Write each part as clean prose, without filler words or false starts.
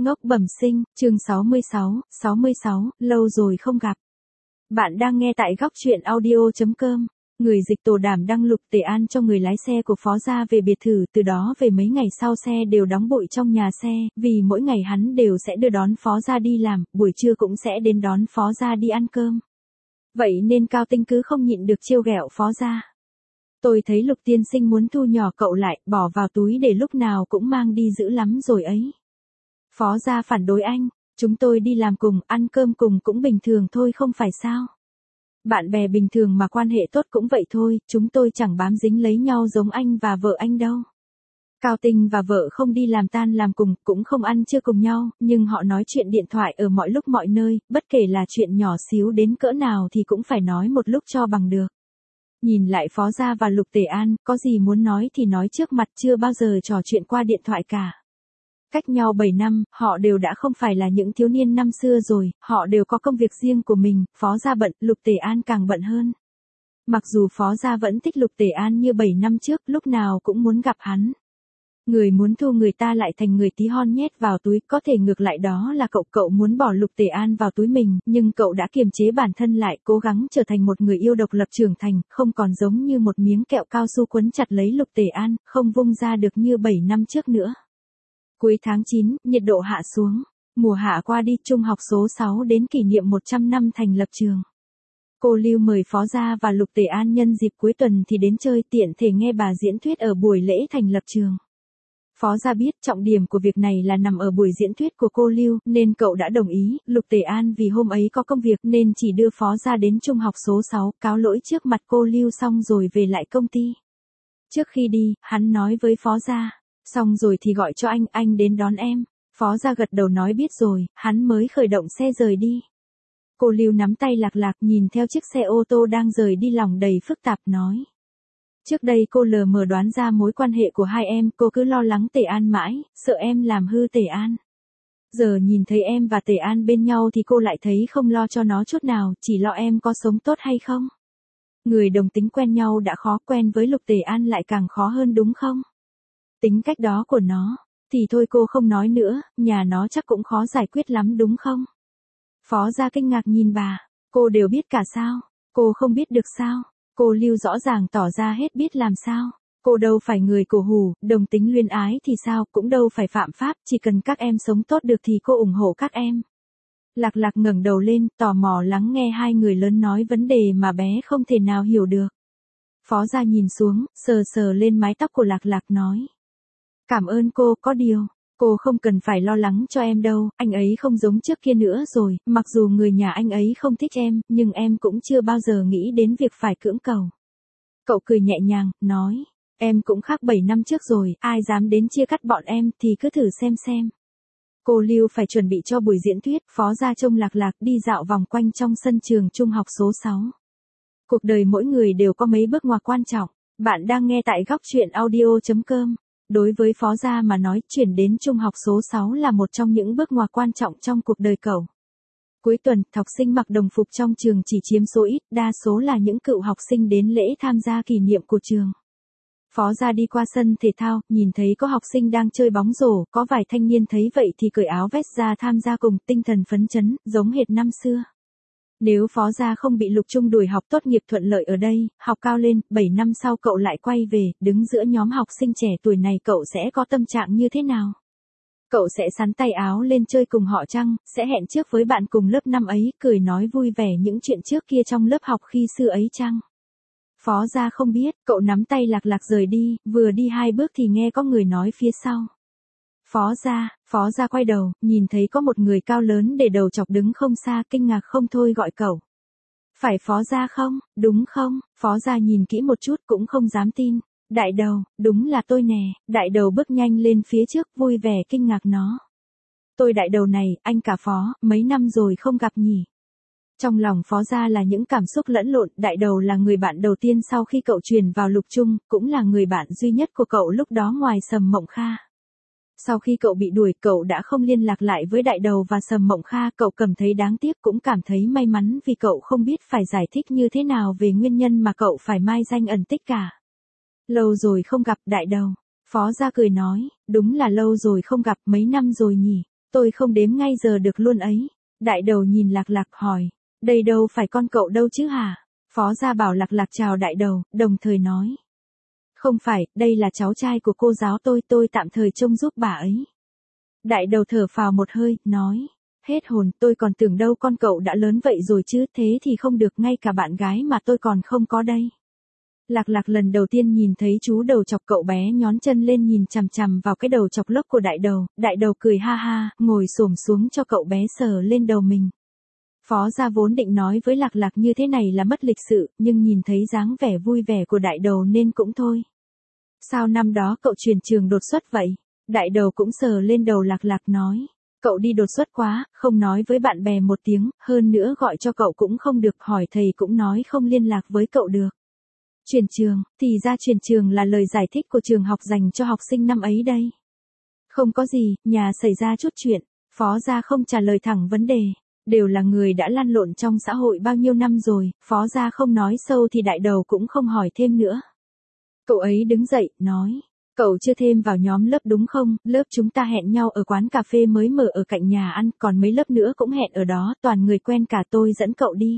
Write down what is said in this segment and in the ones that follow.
Ngốc bẩm sinh, chương 66, lâu rồi không gặp. Bạn đang nghe tại góc truyện audio.com. Người dịch Tổ Đảm đăng Lục Tề An cho người lái xe của Phó gia về biệt thự, từ đó về mấy ngày sau xe đều đóng bụi trong nhà xe, vì mỗi ngày hắn đều sẽ đưa đón Phó gia đi làm, buổi trưa cũng sẽ đến đón Phó gia đi ăn cơm. Vậy nên Cao Tinh cứ không nhịn được trêu ghẹo Phó gia. Tôi thấy Lục tiên sinh muốn thu nhỏ cậu lại, bỏ vào túi để lúc nào cũng mang đi dữ lắm rồi ấy. Phó gia phản đối anh, chúng tôi đi làm cùng, ăn cơm cùng cũng bình thường thôi không phải sao. Bạn bè bình thường mà quan hệ tốt cũng vậy thôi, chúng tôi chẳng bám dính lấy nhau giống anh và vợ anh đâu. Cao Tinh và vợ không đi làm tan làm cùng, cũng không ăn trưa cùng nhau, nhưng họ nói chuyện điện thoại ở mọi lúc mọi nơi, bất kể là chuyện nhỏ xíu đến cỡ nào thì cũng phải nói một lúc cho bằng được. Nhìn lại Phó gia và Lục Tề An, có gì muốn nói thì nói trước mặt, chưa bao giờ trò chuyện qua điện thoại cả. Cách nhau 7 năm, họ đều đã không phải là những thiếu niên năm xưa rồi, họ đều có công việc riêng của mình, Phó gia bận, Lục Tề An càng bận hơn. Mặc dù Phó gia vẫn thích Lục Tề An như 7 năm trước, lúc nào cũng muốn gặp hắn. Người muốn thu người ta lại thành người tí hon nhét vào túi, có thể ngược lại đó là cậu muốn bỏ Lục Tề An vào túi mình, nhưng cậu đã kiềm chế bản thân lại, cố gắng trở thành một người yêu độc lập trưởng thành, không còn giống như một miếng kẹo cao su quấn chặt lấy Lục Tề An, không vung ra được như 7 năm trước nữa. Cuối tháng 9, nhiệt độ hạ xuống. Mùa hạ qua đi, trung học số 6 đến kỷ niệm 100 năm thành lập trường. Cô Lưu mời Phó gia và Lục Tề An nhân dịp cuối tuần thì đến chơi, tiện thể nghe bà diễn thuyết ở buổi lễ thành lập trường. Phó gia biết trọng điểm của việc này là nằm ở buổi diễn thuyết của cô Lưu, nên cậu đã đồng ý. Lục Tề An vì hôm ấy có công việc nên chỉ đưa Phó gia đến trung học số 6, cáo lỗi trước mặt cô Lưu xong rồi về lại công ty. Trước khi đi, hắn nói với Phó gia, xong rồi thì gọi cho anh đến đón em. Phó gia gật đầu nói biết rồi, hắn mới khởi động xe rời đi. Cô Lưu nắm tay lạc nhìn theo chiếc xe ô tô đang rời đi lòng đầy phức tạp nói. Trước đây cô lờ mờ đoán ra mối quan hệ của hai em, cô cứ lo lắng Tề An mãi, sợ em làm hư Tề An. Giờ nhìn thấy em và Tề An bên nhau thì cô lại thấy không lo cho nó chút nào, chỉ lo em có sống tốt hay không. Người đồng tính quen nhau đã khó, quen với Lục Tề An lại càng khó hơn đúng không? Tính cách đó của nó, thì thôi cô không nói nữa, nhà nó chắc cũng khó giải quyết lắm đúng không? Phó gia kinh ngạc nhìn bà, cô đều biết cả sao? Cô không biết được sao? Cô Lưu rõ ràng tỏ ra hết biết làm sao? Cô đâu phải người cổ hủ, đồng tính luyến ái thì sao, cũng đâu phải phạm pháp, chỉ cần các em sống tốt được thì cô ủng hộ các em. Lạc ngẩng đầu lên, tò mò lắng nghe hai người lớn nói vấn đề mà bé không thể nào hiểu được. Phó gia nhìn xuống, sờ lên mái tóc của Lạc nói. Cảm ơn cô, có điều, cô không cần phải lo lắng cho em đâu, anh ấy không giống trước kia nữa rồi, mặc dù người nhà anh ấy không thích em, nhưng em cũng chưa bao giờ nghĩ đến việc phải cưỡng cầu. Cậu cười nhẹ nhàng, nói, em cũng khác 7 năm trước rồi, ai dám đến chia cắt bọn em thì cứ thử xem. Cô Lưu phải chuẩn bị cho buổi diễn thuyết, Phó gia trông Lạc đi dạo vòng quanh trong sân trường trung học số 6. Cuộc đời mỗi người đều có mấy bước ngoặt quan trọng, bạn đang nghe tại góc truyện audio.com. Đối với Phó gia mà nói, chuyển đến trung học số 6 là một trong những bước ngoặt quan trọng trong cuộc đời cậu. Cuối tuần, học sinh mặc đồng phục trong trường chỉ chiếm số ít, đa số là những cựu học sinh đến lễ tham gia kỷ niệm của trường. Phó gia đi qua sân thể thao, nhìn thấy có học sinh đang chơi bóng rổ, có vài thanh niên thấy vậy thì cởi áo vest ra tham gia cùng, tinh thần phấn chấn, giống hệt năm xưa. Nếu Phó gia không bị Lục Trung đuổi học tốt nghiệp thuận lợi ở đây, học cao lên, 7 năm sau cậu lại quay về, đứng giữa nhóm học sinh trẻ tuổi này cậu sẽ có tâm trạng như thế nào? Cậu sẽ xắn tay áo lên chơi cùng họ chăng, sẽ hẹn trước với bạn cùng lớp năm ấy, cười nói vui vẻ những chuyện trước kia trong lớp học khi xưa ấy chăng? Phó gia không biết, cậu nắm tay Lạc rời đi, vừa đi 2 bước thì nghe có người nói phía sau. Phó gia quay đầu, nhìn thấy có một người cao lớn để đầu chọc đứng không xa, kinh ngạc không thôi gọi cậu. Phải Phó gia không, đúng không? Phó gia nhìn kỹ một chút cũng không dám tin. Đại đầu, đúng là tôi nè. Đại đầu bước nhanh lên phía trước, vui vẻ kinh ngạc nó. Tôi đại đầu này, anh cả Phó, mấy năm rồi không gặp nhỉ? Trong lòng Phó gia là những cảm xúc lẫn lộn, đại đầu là người bạn đầu tiên sau khi cậu chuyển vào Lục Trung, cũng là người bạn duy nhất của cậu lúc đó ngoài Sầm Mộng Kha. Sau khi cậu bị đuổi, cậu đã không liên lạc lại với đại đầu và Sầm Mộng Kha, cậu cảm thấy đáng tiếc cũng cảm thấy may mắn vì cậu không biết phải giải thích như thế nào về nguyên nhân mà cậu phải mai danh ẩn tích cả. Lâu rồi không gặp đại đầu. Phó gia cười nói, đúng là lâu rồi không gặp, mấy năm rồi nhỉ. Tôi không đếm ngay giờ được luôn ấy. Đại đầu nhìn Lạc Lạc hỏi. Đây đâu phải con cậu đâu chứ hả? Phó gia bảo Lạc Lạc chào đại đầu, đồng thời nói. Không phải, đây là cháu trai của cô giáo tôi tạm thời trông giúp bà ấy. Đại đầu thở phào một hơi, nói. Hết hồn, tôi còn tưởng đâu con cậu đã lớn vậy rồi chứ, thế thì không được, ngay cả bạn gái mà tôi còn không có đây. Lạc Lạc lần đầu tiên nhìn thấy chú đầu chọc cậu bé nhón chân lên nhìn chằm chằm vào cái đầu chọc lốc của đại đầu cười ha ha, ngồi xổm xuống cho cậu bé sờ lên đầu mình. Phó gia vốn định nói với Lạc Lạc như thế này là mất lịch sự, nhưng nhìn thấy dáng vẻ vui vẻ của đại đầu nên cũng thôi. Sao năm đó cậu chuyển trường đột xuất vậy? Đại đầu cũng sờ lên đầu Lạc Lạc nói. Cậu đi đột xuất quá, không nói với bạn bè một tiếng, hơn nữa gọi cho cậu cũng không được, hỏi thầy cũng nói không liên lạc với cậu được. Chuyển trường, thì ra chuyển trường là lời giải thích của trường học dành cho học sinh năm ấy đây. Không có gì, nhà xảy ra chút chuyện, Phó gia không trả lời thẳng vấn đề. Đều là người đã lăn lộn trong xã hội bao nhiêu năm rồi, Phó gia không nói sâu thì đại đầu cũng không hỏi thêm nữa. Cậu ấy đứng dậy, nói. Cậu chưa thêm vào nhóm lớp đúng không? Lớp chúng ta hẹn nhau ở quán cà phê mới mở ở cạnh nhà ăn, còn mấy lớp nữa cũng hẹn ở đó, toàn người quen cả, tôi dẫn cậu đi.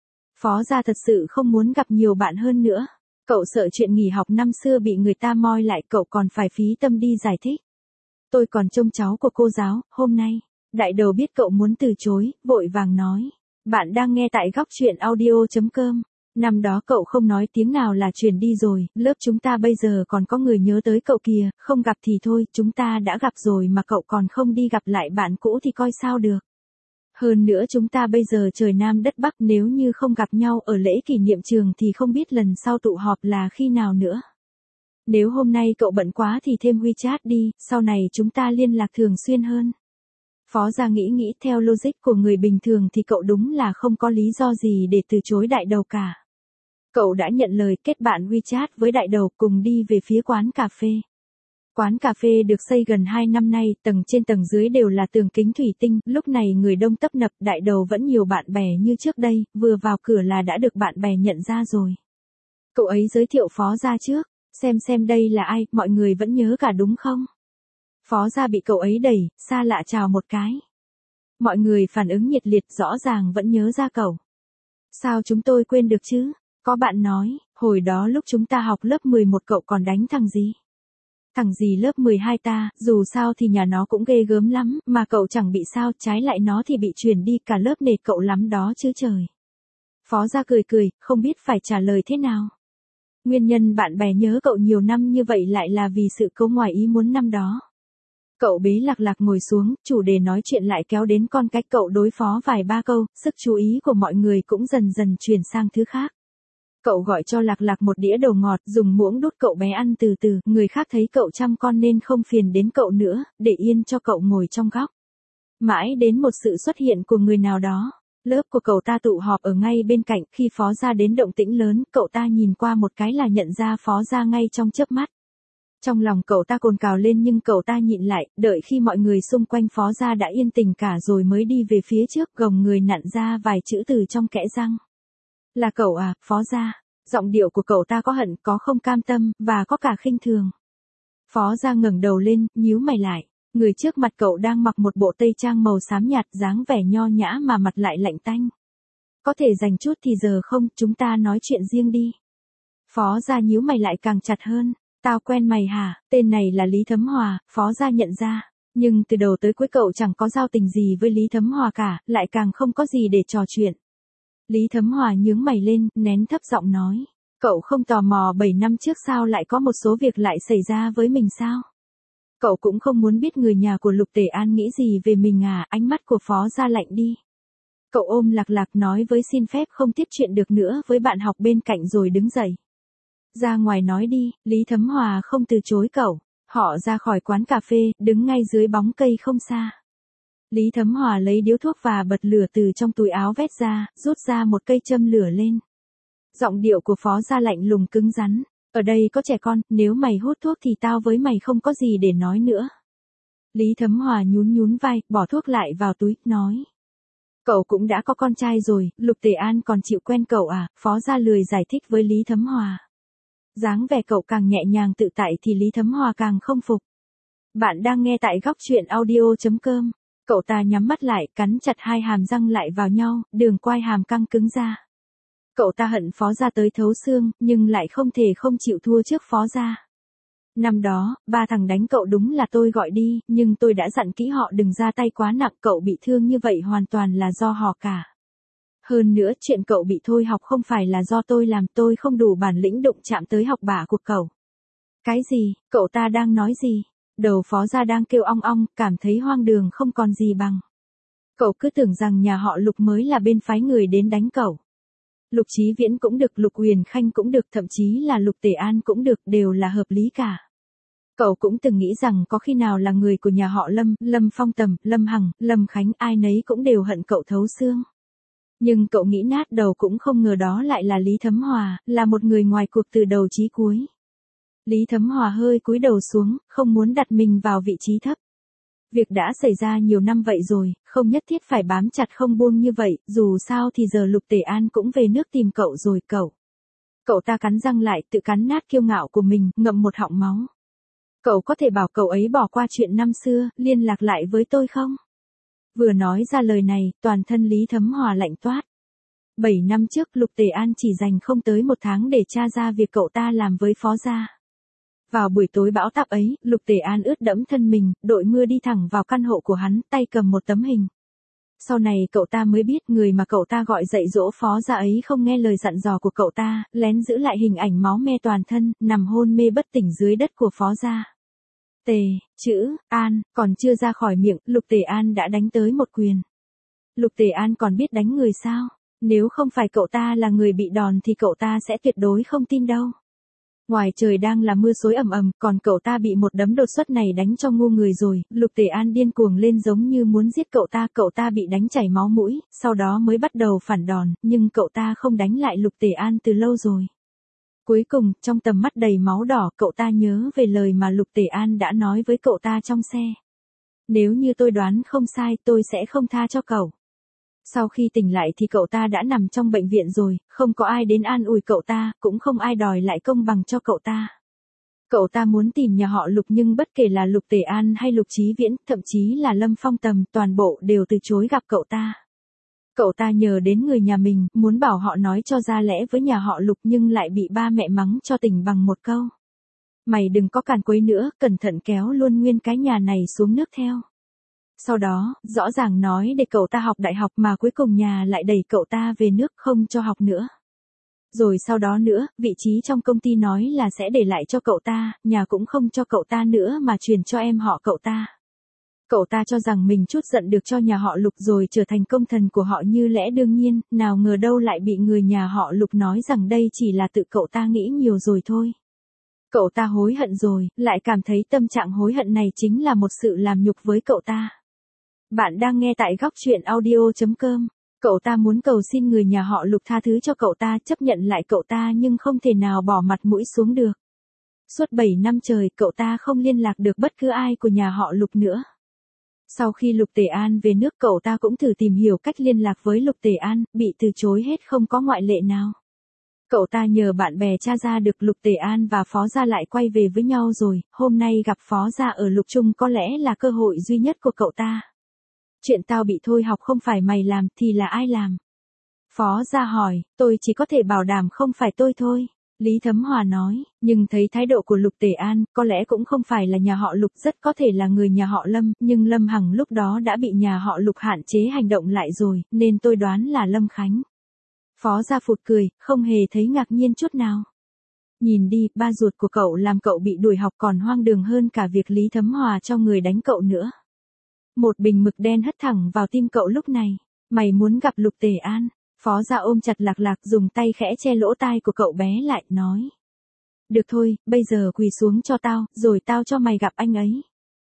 Phó gia thật sự không muốn gặp nhiều bạn hơn nữa. Cậu sợ chuyện nghỉ học năm xưa bị người ta moi lại, cậu còn phải phí tâm đi giải thích. Tôi còn trông cháu của cô giáo, hôm nay. Đại đầu biết cậu muốn từ chối, vội vàng nói. Bạn đang nghe tại góc truyện audio.com. Năm đó cậu không nói tiếng nào là chuyển đi rồi, lớp chúng ta bây giờ còn có người nhớ tới cậu kìa, không gặp thì thôi, chúng ta đã gặp rồi mà cậu còn không đi gặp lại bạn cũ thì coi sao được. Hơn nữa chúng ta bây giờ trời Nam đất Bắc, nếu như không gặp nhau ở lễ kỷ niệm trường thì không biết lần sau tụ họp là khi nào nữa. Nếu hôm nay cậu bận quá thì thêm WeChat đi, sau này chúng ta liên lạc thường xuyên hơn. Phó gia nghĩ theo logic của người bình thường thì cậu đúng là không có lý do gì để từ chối đại đầu cả. Cậu đã nhận lời kết bạn WeChat với đại đầu cùng đi về phía quán cà phê. Quán cà phê được xây gần 2 năm nay, tầng trên tầng dưới đều là tường kính thủy tinh, lúc này người đông tấp nập, đại đầu vẫn nhiều bạn bè như trước đây, vừa vào cửa là đã được bạn bè nhận ra rồi. Cậu ấy giới thiệu Phó gia trước, xem đây là ai, mọi người vẫn nhớ cả đúng không? Phó gia bị cậu ấy đẩy, xa lạ chào một cái. Mọi người phản ứng nhiệt liệt, rõ ràng vẫn nhớ ra cậu. Sao chúng tôi quên được chứ? Có bạn nói, hồi đó lúc chúng ta học lớp 11 cậu còn đánh thằng gì? Thằng gì lớp 12 ta, dù sao thì nhà nó cũng ghê gớm lắm, mà cậu chẳng bị sao, trái lại nó thì bị chuyển đi, cả lớp nể cậu lắm đó chứ trời. Phó gia cười, không biết phải trả lời thế nào. Nguyên nhân bạn bè nhớ cậu nhiều năm như vậy lại là vì sự cố ngoài ý muốn năm đó. Cậu bế Lạc Lạc ngồi xuống, chủ đề nói chuyện lại kéo đến con cách cậu đối phó vài ba câu, sức chú ý của mọi người cũng dần dần chuyển sang thứ khác. Cậu gọi cho Lạc Lạc một đĩa đồ ngọt, dùng muỗng đút cậu bé ăn từ từ, người khác thấy cậu chăm con nên không phiền đến cậu nữa, để yên cho cậu ngồi trong góc. Mãi đến một sự xuất hiện của người nào đó, lớp của cậu ta tụ họp ở ngay bên cạnh, khi Phó gia đến động tĩnh lớn, cậu ta nhìn qua một cái là nhận ra Phó gia ngay trong chớp mắt. Trong lòng cậu ta cồn cào lên nhưng cậu ta nhịn lại, đợi khi mọi người xung quanh Phó gia đã yên tình cả rồi mới đi về phía trước, gồng người nặn ra vài chữ từ trong kẽ răng. Là cậu à, Phó gia. Giọng điệu của cậu ta có hận, có không cam tâm, và có cả khinh thường. Phó gia ngẩng đầu lên, nhíu mày lại. Người trước mặt cậu đang mặc một bộ tây trang màu xám nhạt, dáng vẻ nho nhã mà mặt lại lạnh tanh. Có thể dành chút thì giờ không, chúng ta nói chuyện riêng đi. Phó gia nhíu mày lại càng chặt hơn. Tao quen mày hả? Tên này là Lý Thấm Hòa, Phó gia nhận ra. Nhưng từ đầu tới cuối cậu chẳng có giao tình gì với Lý Thấm Hòa cả, lại càng không có gì để trò chuyện. Lý Thấm Hòa nhướng mày lên, nén thấp giọng nói. Cậu không tò mò 7 năm trước sao lại có một số việc lại xảy ra với mình sao? Cậu cũng không muốn biết người nhà của Lục Tề An nghĩ gì về mình à? Ánh mắt của Phó gia lạnh đi. Cậu ôm Lạc Lạc nói với xin phép không tiếp chuyện được nữa với bạn học bên cạnh rồi đứng dậy. Ra ngoài nói đi, Lý Thấm Hòa không từ chối cậu. Họ ra khỏi quán cà phê, đứng ngay dưới bóng cây không xa. Lý Thấm Hòa lấy điếu thuốc và bật lửa từ trong túi áo vét ra, rút ra một cây châm lửa lên. Giọng điệu của Phó gia lạnh lùng cứng rắn. Ở đây có trẻ con, nếu mày hút thuốc thì tao với mày không có gì để nói nữa. Lý Thấm Hòa nhún vai, bỏ thuốc lại vào túi, nói. Cậu cũng đã có con trai rồi, Lục Tề An còn chịu quen cậu à? Phó gia lười giải thích với Lý Thấm Hòa. Dáng vẻ cậu càng nhẹ nhàng tự tại thì Lý Thấm Hòa càng không phục. Bạn đang nghe tại góc truyện audio.com. Cậu ta nhắm mắt lại, cắn chặt hai hàm răng lại vào nhau, đường quai hàm căng cứng ra. Cậu ta hận Phó Gia tới thấu xương, nhưng lại không thể không chịu thua trước Phó Gia. Năm đó, ba thằng đánh cậu đúng là tôi gọi đi, nhưng tôi đã dặn kỹ họ đừng ra tay quá nặng, cậu bị thương như vậy hoàn toàn là do họ cả. Hơn nữa, chuyện cậu bị thôi học không phải là do tôi làm, tôi không đủ bản lĩnh đụng chạm tới học bạ của cậu. Cái gì, cậu ta đang nói gì? Đầu Phó Gia đang kêu ong ong, cảm thấy hoang đường không còn gì bằng. Cậu cứ tưởng rằng nhà họ Lục mới là bên phái người đến đánh cậu. Lục Chí Viễn cũng được, Lục Huyền Khanh cũng được, thậm chí là Lục Tề An cũng được, đều là hợp lý cả. Cậu cũng từng nghĩ rằng có khi nào là người của nhà họ Lâm, Lâm Phong Tầm, Lâm Hằng, Lâm Khánh, ai nấy cũng đều hận cậu thấu xương. Nhưng cậu nghĩ nát đầu cũng không ngờ đó lại là Lý Thấm Hòa, là một người ngoài cuộc từ đầu chí cuối. Lý Thấm Hòa hơi cúi đầu xuống, không muốn đặt mình vào vị trí thấp. Việc đã xảy ra nhiều năm vậy rồi, không nhất thiết phải bám chặt không buông như vậy, dù sao thì giờ Lục Tề An cũng về nước tìm cậu rồi cậu. Cậu ta cắn răng lại, tự cắn nát kiêu ngạo của mình, ngậm một họng máu. Cậu có thể bảo cậu ấy bỏ qua chuyện năm xưa, liên lạc lại với tôi không? Vừa nói ra lời này, toàn thân Lý Thấm Hòa lạnh toát. 7 năm trước Lục Tề An chỉ dành không tới 1 tháng để tra ra việc cậu ta làm với Phó Gia. Vào buổi tối bão táp ấy, Lục Tề An ướt đẫm thân mình, đội mưa đi thẳng vào căn hộ của hắn, tay cầm một tấm hình. Sau này cậu ta mới biết người mà cậu ta gọi dạy dỗ Phó Gia ấy không nghe lời dặn dò của cậu ta, lén giữ lại hình ảnh máu me toàn thân, nằm hôn mê bất tỉnh dưới đất của Phó Gia. Tề, chữ, An, còn chưa ra khỏi miệng, Lục Tề An đã đánh tới một quyền. Lục Tề An còn biết đánh người sao? Nếu không phải cậu ta là người bị đòn thì cậu ta sẽ tuyệt đối không tin đâu. Ngoài trời đang là mưa xối ầm ầm, còn cậu ta bị một đấm đột xuất này đánh cho ngu người rồi, Lục Tề An điên cuồng lên giống như muốn giết cậu ta bị đánh chảy máu mũi, sau đó mới bắt đầu phản đòn, nhưng cậu ta không đánh lại Lục Tề An từ lâu rồi. Cuối cùng, trong tầm mắt đầy máu đỏ, cậu ta nhớ về lời mà Lục Tề An đã nói với cậu ta trong xe. Nếu như tôi đoán không sai, tôi sẽ không tha cho cậu. Sau khi tỉnh lại thì cậu ta đã nằm trong bệnh viện rồi, không có ai đến an ủi cậu ta, cũng không ai đòi lại công bằng cho cậu ta. Cậu ta muốn tìm nhà họ Lục nhưng bất kể là Lục Tề An hay Lục Chí Viễn, thậm chí là Lâm Phong Tầm, toàn bộ đều từ chối gặp cậu ta. Cậu ta nhờ đến người nhà mình, muốn bảo họ nói cho ra lẽ với nhà họ Lục nhưng lại bị ba mẹ mắng cho tỉnh bằng một câu. Mày đừng có càn quấy nữa, cẩn thận kéo luôn nguyên cái nhà này xuống nước theo. Sau đó, rõ ràng nói để cậu ta học đại học mà cuối cùng nhà lại đẩy cậu ta về nước không cho học nữa. Rồi sau đó nữa, vị trí trong công ty nói là sẽ để lại cho cậu ta, nhà cũng không cho cậu ta nữa mà truyền cho em họ cậu ta. Cậu ta cho rằng mình trút giận được cho nhà họ Lục rồi trở thành công thần của họ như lẽ đương nhiên, nào ngờ đâu lại bị người nhà họ Lục nói rằng đây chỉ là tự cậu ta nghĩ nhiều rồi thôi. Cậu ta hối hận rồi, lại cảm thấy tâm trạng hối hận này chính là một sự làm nhục với cậu ta. Bạn đang nghe tại góc truyện audio.com. Cậu ta muốn cầu xin người nhà họ Lục tha thứ cho cậu ta, chấp nhận lại cậu ta nhưng không thể nào bỏ mặt mũi xuống được. Suốt 7 năm trời, cậu ta không liên lạc được bất cứ ai của nhà họ Lục nữa. Sau khi Lục Tề An về nước, cậu ta cũng thử tìm hiểu cách liên lạc với Lục Tề An, bị từ chối hết không có ngoại lệ nào. Cậu ta nhờ bạn bè tra ra được Lục Tề An và Phó Gia lại quay về với nhau rồi, hôm nay gặp Phó Gia ở Lục Trung có lẽ là cơ hội duy nhất của cậu ta. Chuyện tao bị thôi học không phải mày làm thì là ai làm? Phó Gia hỏi, tôi chỉ có thể bảo đảm không phải tôi thôi. Lý Thấm Hòa nói, nhưng thấy thái độ của Lục Tề An, có lẽ cũng không phải là nhà họ Lục, rất có thể là người nhà họ Lâm, nhưng Lâm Hằng lúc đó đã bị nhà họ Lục hạn chế hành động lại rồi, nên tôi đoán là Lâm Khánh. Phó Gia phụt cười, không hề thấy ngạc nhiên chút nào. Nhìn đi, ba ruột của cậu làm cậu bị đuổi học còn hoang đường hơn cả việc Lý Thấm Hòa cho người đánh cậu nữa. Một bình mực đen hất thẳng vào tim cậu lúc này. Mày muốn gặp Lục Tề An? Phó Gia ôm chặt Lạc Lạc, dùng tay khẽ che lỗ tai của cậu bé lại, nói. Được thôi, bây giờ quỳ xuống cho tao, rồi tao cho mày gặp anh ấy.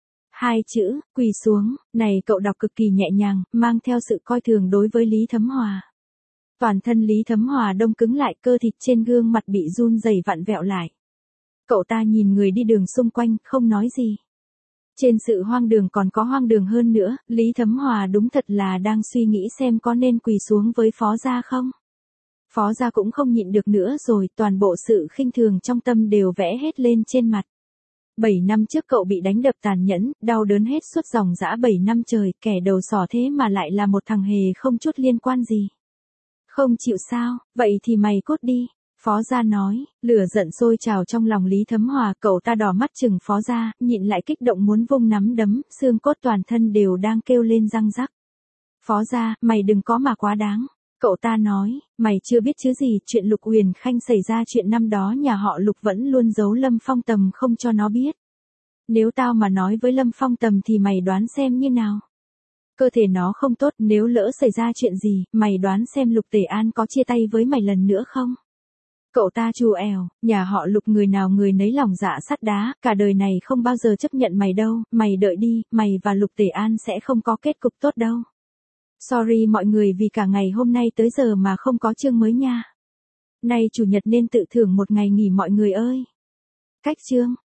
2 chữ, quỳ xuống, này cậu đọc cực kỳ nhẹ nhàng, mang theo sự coi thường đối với Lý Thấm Hòa. Toàn thân Lý Thấm Hòa đông cứng lại, cơ thịt trên gương mặt bị run rẩy vặn vẹo lại. Cậu ta nhìn người đi đường xung quanh, không nói gì. Trên sự hoang đường còn có hoang đường hơn nữa, Lý Thấm Hòa đúng thật là đang suy nghĩ xem có nên quỳ xuống với Phó Gia không. Phó Gia cũng không nhịn được nữa rồi, toàn bộ sự khinh thường trong tâm đều vẽ hết lên trên mặt. 7 năm trước cậu bị đánh đập tàn nhẫn, đau đớn hết suốt dòng dã 7 năm trời, kẻ đầu sỏ thế mà lại là một thằng hề không chút liên quan gì. Không chịu sao, vậy thì mày cút đi. Phó Gia nói, lửa giận sôi trào trong lòng Lý Thấm Hòa, cậu ta đỏ mắt chừng Phó Gia, nhịn lại kích động muốn vung nắm đấm, xương cốt toàn thân đều đang kêu lên răng rắc. Phó Gia, mày đừng có mà quá đáng. Cậu ta nói, mày chưa biết chứ gì, chuyện Lục Uyển Khanh xảy ra chuyện năm đó nhà họ Lục vẫn luôn giấu Lâm Phong Tầm không cho nó biết. Nếu tao mà nói với Lâm Phong Tầm thì mày đoán xem như nào? Cơ thể nó không tốt, nếu lỡ xảy ra chuyện gì, mày đoán xem Lục Tề An có chia tay với mày lần nữa không? Cậu ta chù ẻo, nhà họ Lục người nào người nấy lòng dạ sắt đá, cả đời này không bao giờ chấp nhận mày đâu, mày đợi đi, mày và Lục Tề An sẽ không có kết cục tốt đâu. Sorry mọi người vì cả ngày hôm nay tới giờ mà không có chương mới nha. Nay chủ nhật nên tự thưởng một ngày nghỉ mọi người ơi. Cách chương.